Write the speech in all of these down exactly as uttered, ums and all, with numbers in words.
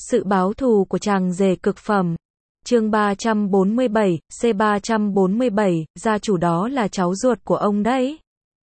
Sự báo thù của chàng rể cực phẩm. Chương ba trăm bốn mươi bảy, C ba trăm bốn mươi bảy, gia chủ đó là cháu ruột của ông đấy.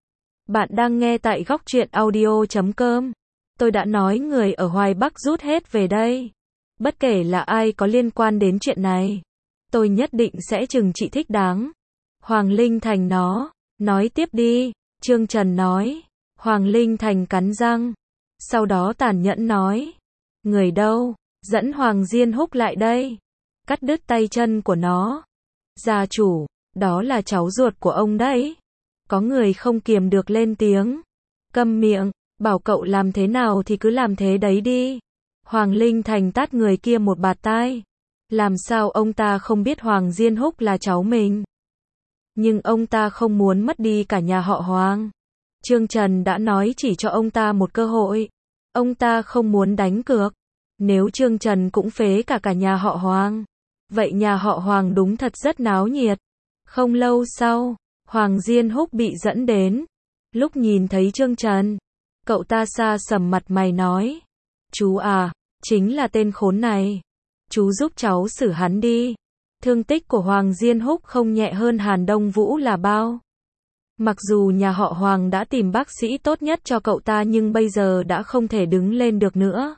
Bạn đang nghe tại góc truyện audio chấm com. Tôi đã nói người ở Hoài Bắc rút hết về đây. Bất kể là ai có liên quan đến chuyện này, tôi nhất định sẽ trừng trị thích đáng. Hoàng Linh Thành nó, nói tiếp đi, Trương Trần nói. Hoàng Linh Thành cắn răng, sau đó tàn nhẫn nói. Người đâu, dẫn Hoàng Diên Húc lại đây, cắt đứt tay chân của nó. Gia chủ, đó là cháu ruột của ông đấy. Có người không kiềm được lên tiếng. Câm miệng, bảo cậu làm thế nào thì cứ làm thế đấy đi. Hoàng Linh Thành tát người kia một bạt tai. Làm sao ông ta không biết Hoàng Diên Húc là cháu mình? Nhưng ông ta không muốn mất đi cả nhà họ Hoàng. Trương Trần đã nói chỉ cho ông ta một cơ hội. Ông ta không muốn đánh cược. Nếu Trương Trần cũng phế cả cả nhà họ Hoàng, vậy nhà họ Hoàng đúng thật rất náo nhiệt. Không lâu sau, Hoàng Diên Húc bị dẫn đến. Lúc nhìn thấy Trương Trần, cậu ta xa sầm mặt mày nói. Chú à, chính là tên khốn này. Chú giúp cháu xử hắn đi. Thương tích của Hoàng Diên Húc không nhẹ hơn Hàn Đông Vũ là bao. Mặc dù nhà họ Hoàng đã tìm bác sĩ tốt nhất cho cậu ta nhưng bây giờ đã không thể đứng lên được nữa.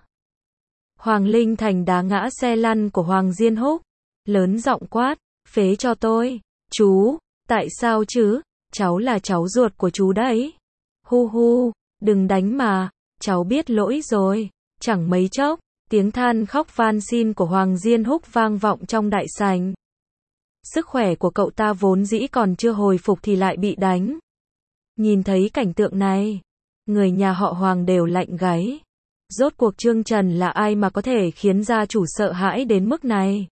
Hoàng Linh Thành đá ngã xe lăn của Hoàng Diên Húc, lớn giọng quát, phế cho tôi. Chú, tại sao chứ, cháu là cháu ruột của chú đấy. Hu hu, đừng đánh mà, cháu biết lỗi rồi. Chẳng mấy chốc, tiếng than khóc van xin của Hoàng Diên Húc vang vọng trong đại sảnh. Sức khỏe của cậu ta vốn dĩ còn chưa hồi phục thì lại bị đánh. Nhìn thấy cảnh tượng này, người nhà họ Hoàng đều lạnh gáy. Rốt cuộc Trương Trần là ai mà có thể khiến gia chủ sợ hãi đến mức này?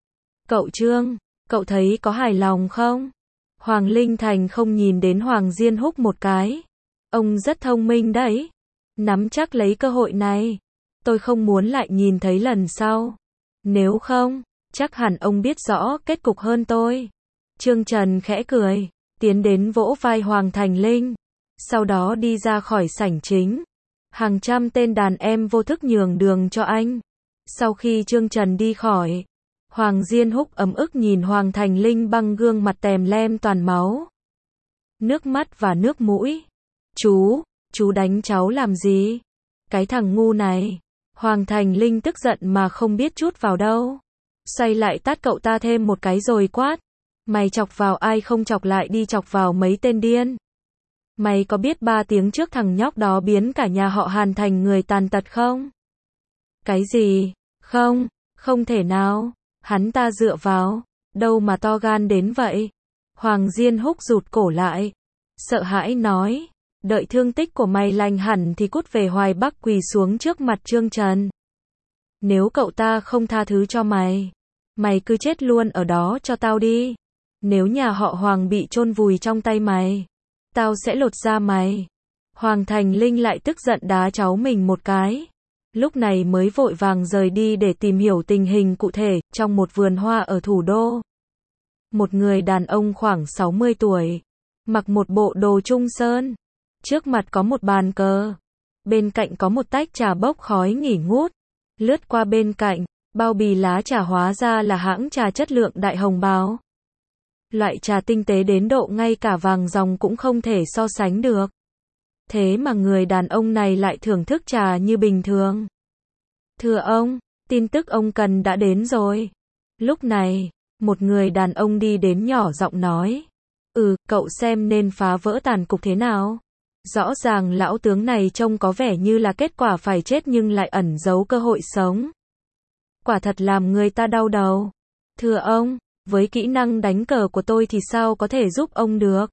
Cậu Trương, cậu thấy có hài lòng không? Hoàng Linh Thành không nhìn đến Hoàng Diên Húc một cái. Ông rất thông minh đấy. Nắm chắc lấy cơ hội này. Tôi không muốn lại nhìn thấy lần sau. Nếu không, chắc hẳn ông biết rõ kết cục hơn tôi. Trương Trần khẽ cười, tiến đến vỗ vai Hoàng Thành Linh. Sau đó đi ra khỏi sảnh chính. Hàng trăm tên đàn em vô thức nhường đường cho anh. Sau khi Trương Trần đi khỏi, Hoàng Diên Húc ấm ức nhìn Hoàng Thành Linh băng gương mặt tèm lem toàn máu, nước mắt và nước mũi. Chú, chú đánh cháu làm gì? Cái thằng ngu này. Hoàng Thành Linh tức giận mà không biết chút vào đâu. Xoay lại tát cậu ta thêm một cái rồi quát. Mày chọc vào ai không chọc lại đi chọc vào mấy tên điên. Mày có biết ba tiếng trước thằng nhóc đó biến cả nhà họ Hàn thành người tàn tật không? Cái gì? Không, không thể nào. Hắn ta dựa vào đâu mà to gan đến vậy? Hoàng Diên Húc rụt cổ lại, sợ hãi nói. Đợi thương tích của mày lành hẳn thì cút về Hoài Bắc quỳ xuống trước mặt Trương Trần. Nếu cậu ta không tha thứ cho mày, mày cứ chết luôn ở đó cho tao đi. Nếu nhà họ Hoàng bị chôn vùi trong tay mày, tao sẽ lột da mày. Hoàng Thành Linh lại tức giận đá cháu mình một cái. Lúc này mới vội vàng rời đi để tìm hiểu tình hình cụ thể. Trong một vườn hoa ở thủ đô, một người đàn ông khoảng sáu mươi tuổi, mặc một bộ đồ trung sơn. Trước mặt có một bàn cờ, bên cạnh có một tách trà bốc khói nghỉ ngút. Lướt qua bên cạnh, bao bì lá trà hóa ra là hãng trà chất lượng Đại Hồng Bào. Loại trà tinh tế đến độ ngay cả vàng ròng cũng không thể so sánh được. Thế mà người đàn ông này lại thưởng thức trà như bình thường. Thưa ông, tin tức ông cần đã đến rồi. Lúc này, một người đàn ông đi đến nhỏ giọng nói. Ừ, cậu xem nên phá vỡ tàn cục thế nào? Rõ ràng lão tướng này trông có vẻ như là kết quả phải chết nhưng lại ẩn giấu cơ hội sống. Quả thật làm người ta đau đầu. Thưa ông, với kỹ năng đánh cờ của tôi thì sao có thể giúp ông được?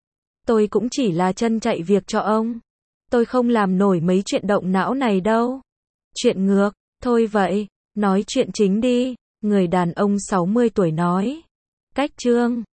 Tôi cũng chỉ là chân chạy việc cho ông. Tôi không làm nổi mấy chuyện động não này đâu. Chuyện ngược, thôi vậy, nói chuyện chính đi, người đàn ông sáu mươi tuổi nói. Cách Trương